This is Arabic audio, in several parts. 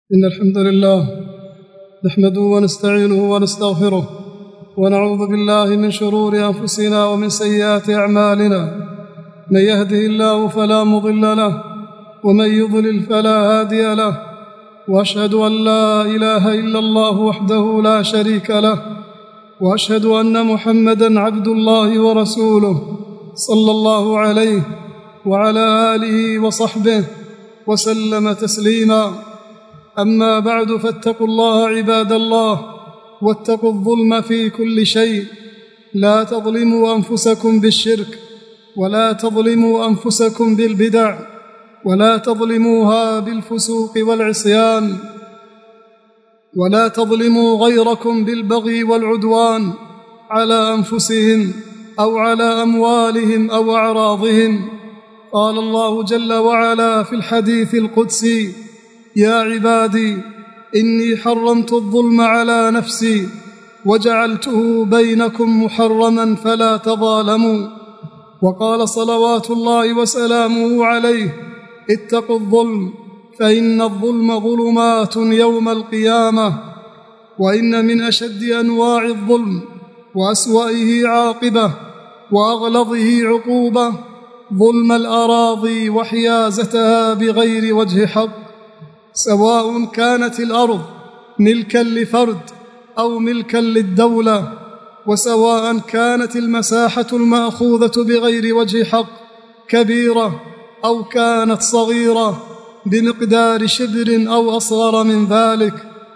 إن الحمد لله نحمده ونستعينه ونستغفره ونعوذ بالله من شرور أنفسنا ومن سيئات أعمالنا. من يهده الله فلا مضل له ومن يضلل فلا هادي له، وأشهد أن لا إله إلا الله وحده لا شريك له، وأشهد أن محمدًا عبد الله ورسوله صلى الله عليه وعلى آله وصحبه وسلم تسليما. أما بعد، فاتقوا الله عباد الله، واتقوا الظلم في كل شيء. لا تظلموا أنفسكم بالشرك، ولا تظلموا أنفسكم بالبدع، ولا تظلموها بالفسوق والعصيان، ولا تظلموا غيركم بالبغي والعدوان على أنفسهم أو على أموالهم أو أعراضهم. قال الله جل وعلا في الحديث القدسي: يا عبادي إني حرمت الظلم على نفسي وجعلته بينكم محرما فلا تظالموا. وقال صلوات الله وسلامه عليه: اتقوا الظلم فإن الظلم ظلمات يوم القيامة. وإن من أشد أنواع الظلم وأسوأه عاقبة وأغلظه عقوبة ظلم الأراضي وحيازتها بغير وجه حق، سواء كانت الأرض ملكاً لفرد أو ملكاً للدولة، وسواء كانت المساحة المأخوذة بغير وجه حق كبيرة أو كانت صغيرة بمقدار شبر أو أصغر من ذلك.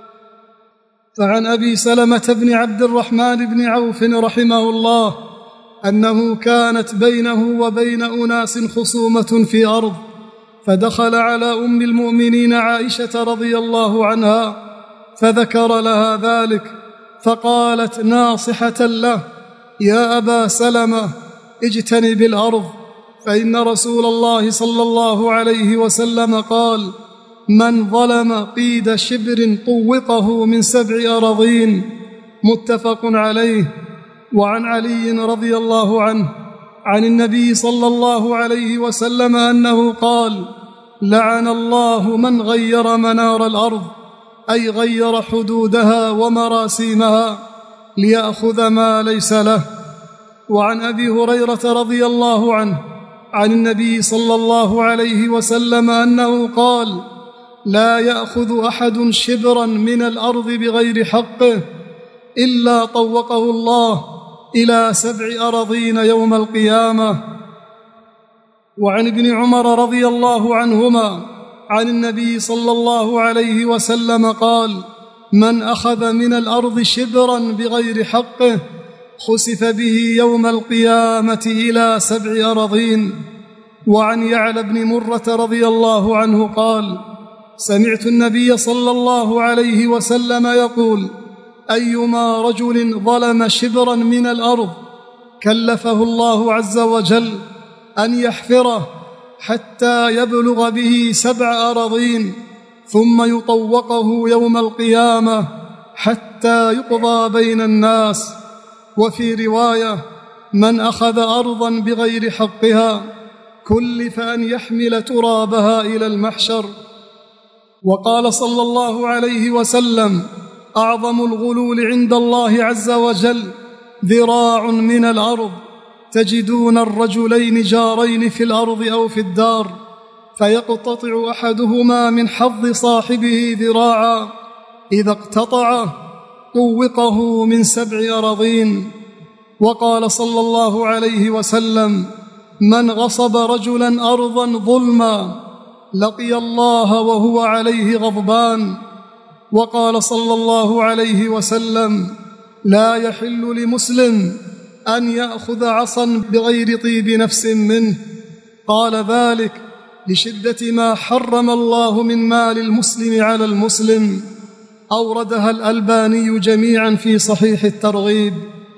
فعن أبي سلمة بن عبد الرحمن بن عوف رحمه الله أنه كانت بينه وبين أناس خصومة في أرض، فدخل على أم المؤمنين عائشة رضي الله عنها فذكر لها ذلك، فقالت ناصحة له: يا أبا سلمة، اجتنب الأرض، فإن رسول الله صلى الله عليه وسلم قال: من ظلم قيد شبر طوقه من 7 أراضين. متفق عليه. وعن علي رضي الله عنه عن النبي صلى الله عليه وسلم أنه قال: لعن الله من غير منار الأرض، أي غير حدودها ومراسيمها ليأخذ ما ليس له. وعن أبي هريرة رضي الله عنه عن النبي صلى الله عليه وسلم أنه قال: لا يأخذ أحد شبرا من الأرض بغير حقه إلا طوقه الله إلى 7 أراضين يوم القيامة. وعن ابن عمر رضي الله عنهما عن النبي صلى الله عليه وسلم قال: من أخذ من الأرض شبرا بغير حقه خسف به يوم القيامة إلى 7 أراضين. وعن يعلى بن مرة رضي الله عنه قال: سمعت النبي صلى الله عليه وسلم يقول: أيما رجل ظلم شبرا من الأرض كلفه الله عز وجل أن يحفره حتى يبلغ به 7 أراضين، ثم يطوقه يوم القيامة حتى يقضى بين الناس. وفي رواية: من أخذ أرضا بغير حقها كلف أن يحمل ترابها إلى المحشر. وقال صلى الله عليه وسلم: أعظم الغلول عند الله عز وجل ذراع من الأرض، تجدون الرجلين جارين في الأرض أو في الدار، فيقتطع أحدهما من حظ صاحبه ذراعا، إذا اقتطعه طوقه من 7 أراضين. وقال صلى الله عليه وسلم: من غصب رجلا أرضا ظلما لقي الله وهو عليه غضبان. وقال صلى الله عليه وسلم: لا يحل لمسلم أن يأخذ عصا بغير طيب نفس منه. قال ذلك لشدة ما حرم الله من مال المسلم على المسلم. أوردها الألباني جميعا في صحيح الترغيب.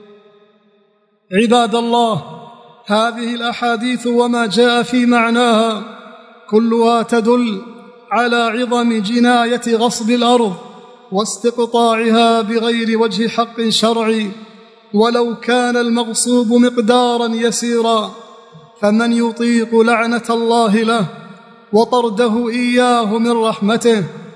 عباد الله، هذه الأحاديث وما جاء في معناها كلها تدل على عظم جناية غصب الأرض واستقطاعها بغير وجه حق شرعي، ولو كان المغصوب مقدارا يسيرا، فمن يطيق لعنة الله له وطرده إياه من رحمته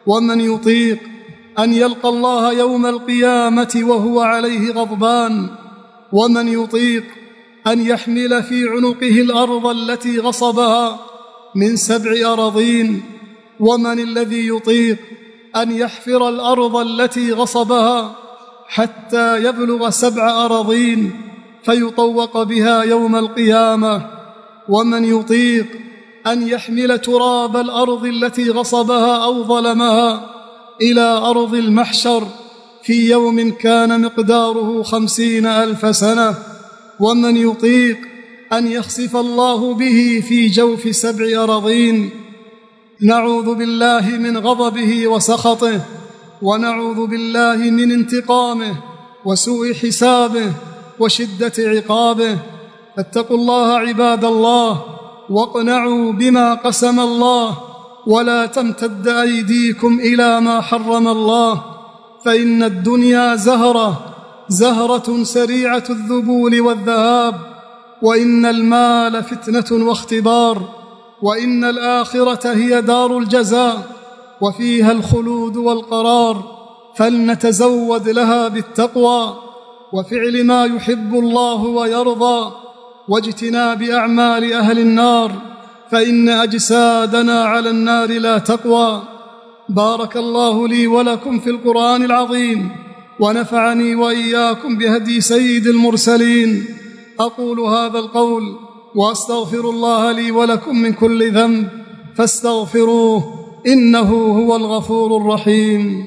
ومن يطيق أن يلقى الله يوم القيامة وهو عليه غضبان، ومن يطيق أن يحمل في عنقه الأرض التي غصبها من 7 أراضين، ومن الذي يطيق أن يحفر الأرض التي غصبها حتى يبلغ 7 أراضين فيطوق بها يوم القيامة، ومن يطيق أن يحمل تراب الأرض التي غصبها أو ظلمها إلى أرض المحشر في يوم كان مقداره 50,000 سنة، ومن يطيق أن يخسف الله به في جوف 7 أراضين. نعوذ بالله من غضبه وسخطه، ونعوذ بالله من انتقامه وسوء حسابه وشدة عقابه. فاتقوا الله عباد الله، واقنعوا بما قسم الله، ولا تمتد أيديكم إلى ما حرم الله، فإن الدنيا زهرة سريعة الذبول والذهاب، وإن المال فتنة واختبار، وإن الآخرة هي دار الجزاء وفيها الخلود والقرار. فلنتزود لها بالتقوى وفعل ما يحب الله ويرضى، واجتناب أعمال أهل النار، فإن أجسادنا على النار لا تقوى. بارك الله لي ولكم في القرآن العظيم، ونفعني وإياكم بهدي سيد المرسلين. أقول هذا القول وأستغفر الله لي ولكم من كل ذنب، فاستغفروه إنه هو الغفور الرحيم.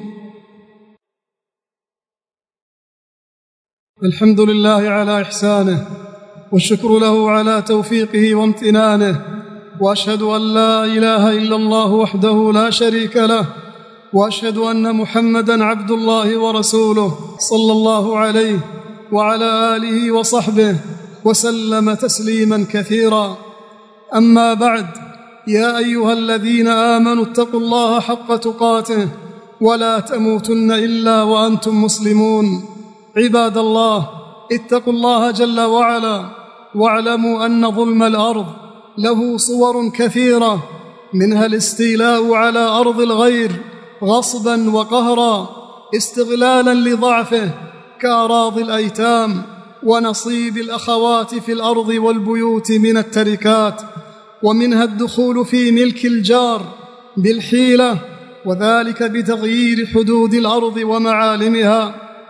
الحمد لله على إحسانه، والشكر له على توفيقه وامتنانه، وأشهد أن لا إله إلا الله وحده لا شريك له، وأشهد أن محمدًا عبد الله ورسوله صلى الله عليه وعلى آله وصحبه وسلم تسليماً كثيرا. أما بعد، يا أيها الذين آمنوا اتقوا الله حق تقاته ولا تموتن إلا وأنتم مسلمون. عباد الله، اتقوا الله جل وعلا، واعلموا أن ظلم الأرض له صور كثيرة، منها الاستيلاء على أرض الغير غصبا وقهرا استغلالا لضعفه كأراضي الأيتام ونصيب الأخوات في الأرض والبيوت من التركات، ومنها الدخول في ملك الجار بالحيلة، وذلك بتغيير حدود الأرض ومعالمها،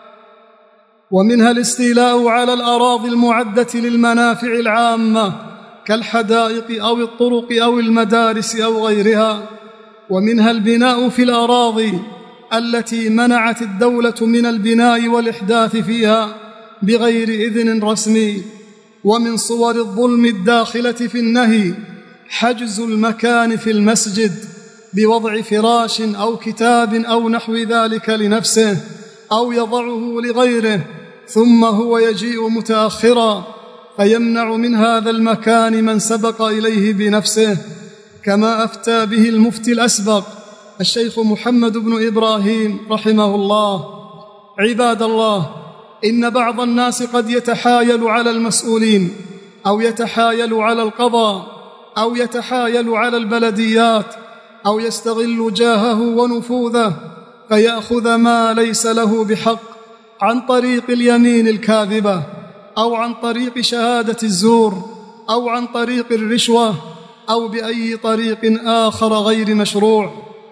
ومنها الاستيلاء على الأراضي المعدة للمنافع العامة كالحدائق أو الطرق أو المدارس أو غيرها، ومنها البناء في الأراضي التي منعت الدولة من البناء والإحداث فيها بغير إذن رسمي. ومن صور الظلم الداخلة في النهي حجز المكان في المسجد بوضع فراش أو كتاب أو نحو ذلك لنفسه، أو يضعه لغيره ثم هو يجيء متأخرا فيمنع من هذا المكان من سبق إليه بنفسه، كما أفتى به المفتي الأسبق الشيخ محمد بن إبراهيم رحمه الله. عباد الله، إن بعض الناس قد يتحايل على المسؤولين، أو يتحايل على القضاء، أو يتحايل على البلديات، أو يستغل جاهه ونفوذه فيأخذ ما ليس له بحق عن طريق اليمين الكاذبة، أو عن طريق شهادة الزور، أو عن طريق الرشوة، أو بأي طريق آخر غير مشروع.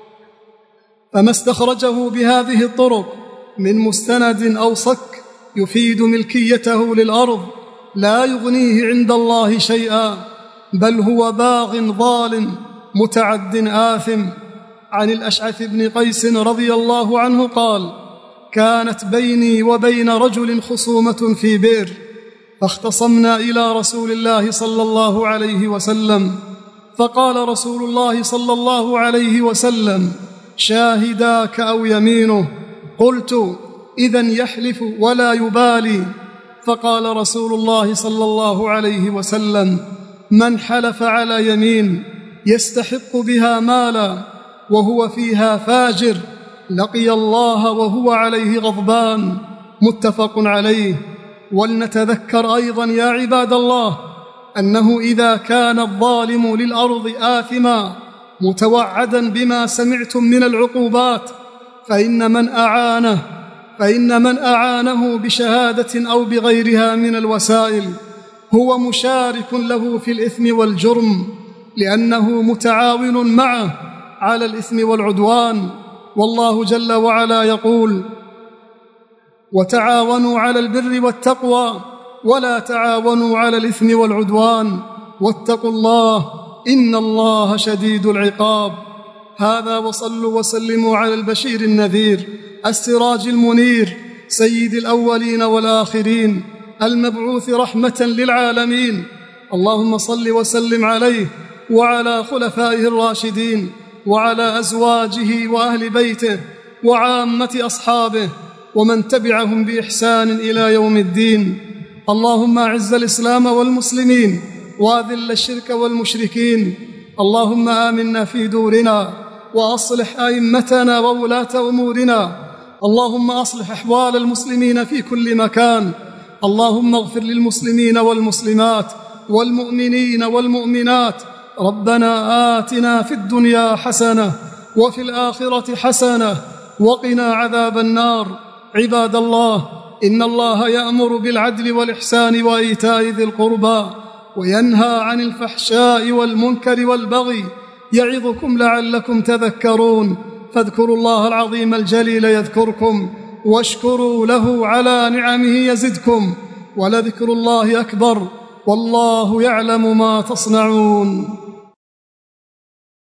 فما استخرجه بهذه الطرق من مستند أو صك يفيد ملكيته للأرض لا يغنيه عند الله شيئا، بل هو باغ ظالم متعد آثم. عن الأشعث بن قيس رضي الله عنه قال: كانت بيني وبين رجل خصومة في بئر، فاختصمنا إلى رسول الله صلى الله عليه وسلم، فقال رسول الله صلى الله عليه وسلم: شاهداك أو يمينه؟ قلت: إذن يحلف ولا يبالي. فقال رسول الله صلى الله عليه وسلم: من حلف على يمين يستحق بها مالا وهو فيها فاجر لقي الله وهو عليه غضبان. متفق عليه. ولنتذكر أيضا يا عباد الله أنه إذا كان الظالم للأرض آثما متوعدا بما سمعتم من العقوبات، فإن من أعانه بشهادة أو بغيرها من الوسائل هو مشارك له في الإثم والجرم، لأنه متعاون معه على الإثم والعدوان. والله جل وعلا يقول: وتعاونوا على البر والتقوى ولا تعاونوا على الإثم والعدوان واتقوا الله إن الله شديد العقاب. هذا، وصلوا وسلموا على البشير النذير السراج المنير سيد الأولين والآخرين المبعوث رحمة للعالمين. اللهم صل وسلم عليه وعلى خلفائه الراشدين وعلى أزواجه وأهل بيته وعامة أصحابه ومن تبعهم بإحسان إلى يوم الدين. اللهم أعز الإسلام والمسلمين وأذل الشرك والمشركين. اللهم آمنا في دورنا وأصلح أئمتنا وولاة أمورنا. اللهم أصلح أحوال المسلمين في كل مكان. اللهم اغفر للمسلمين والمسلمات والمؤمنين والمؤمنات. ربنا آتنا في الدنيا حسنة وفي الآخرة حسنة وقنا عذاب النار. عباد الله، إن الله يأمر بالعدل والإحسان وإيتاء ذي القربى وينهى عن الفحشاء والمنكر والبغي، يعظكم لعلكم تذكرون. فاذكروا الله العظيم الجليل يذكركم واشكروا له على نعمه يزدكم، ولذكر الله أكبر والله يعلم ما تصنعون.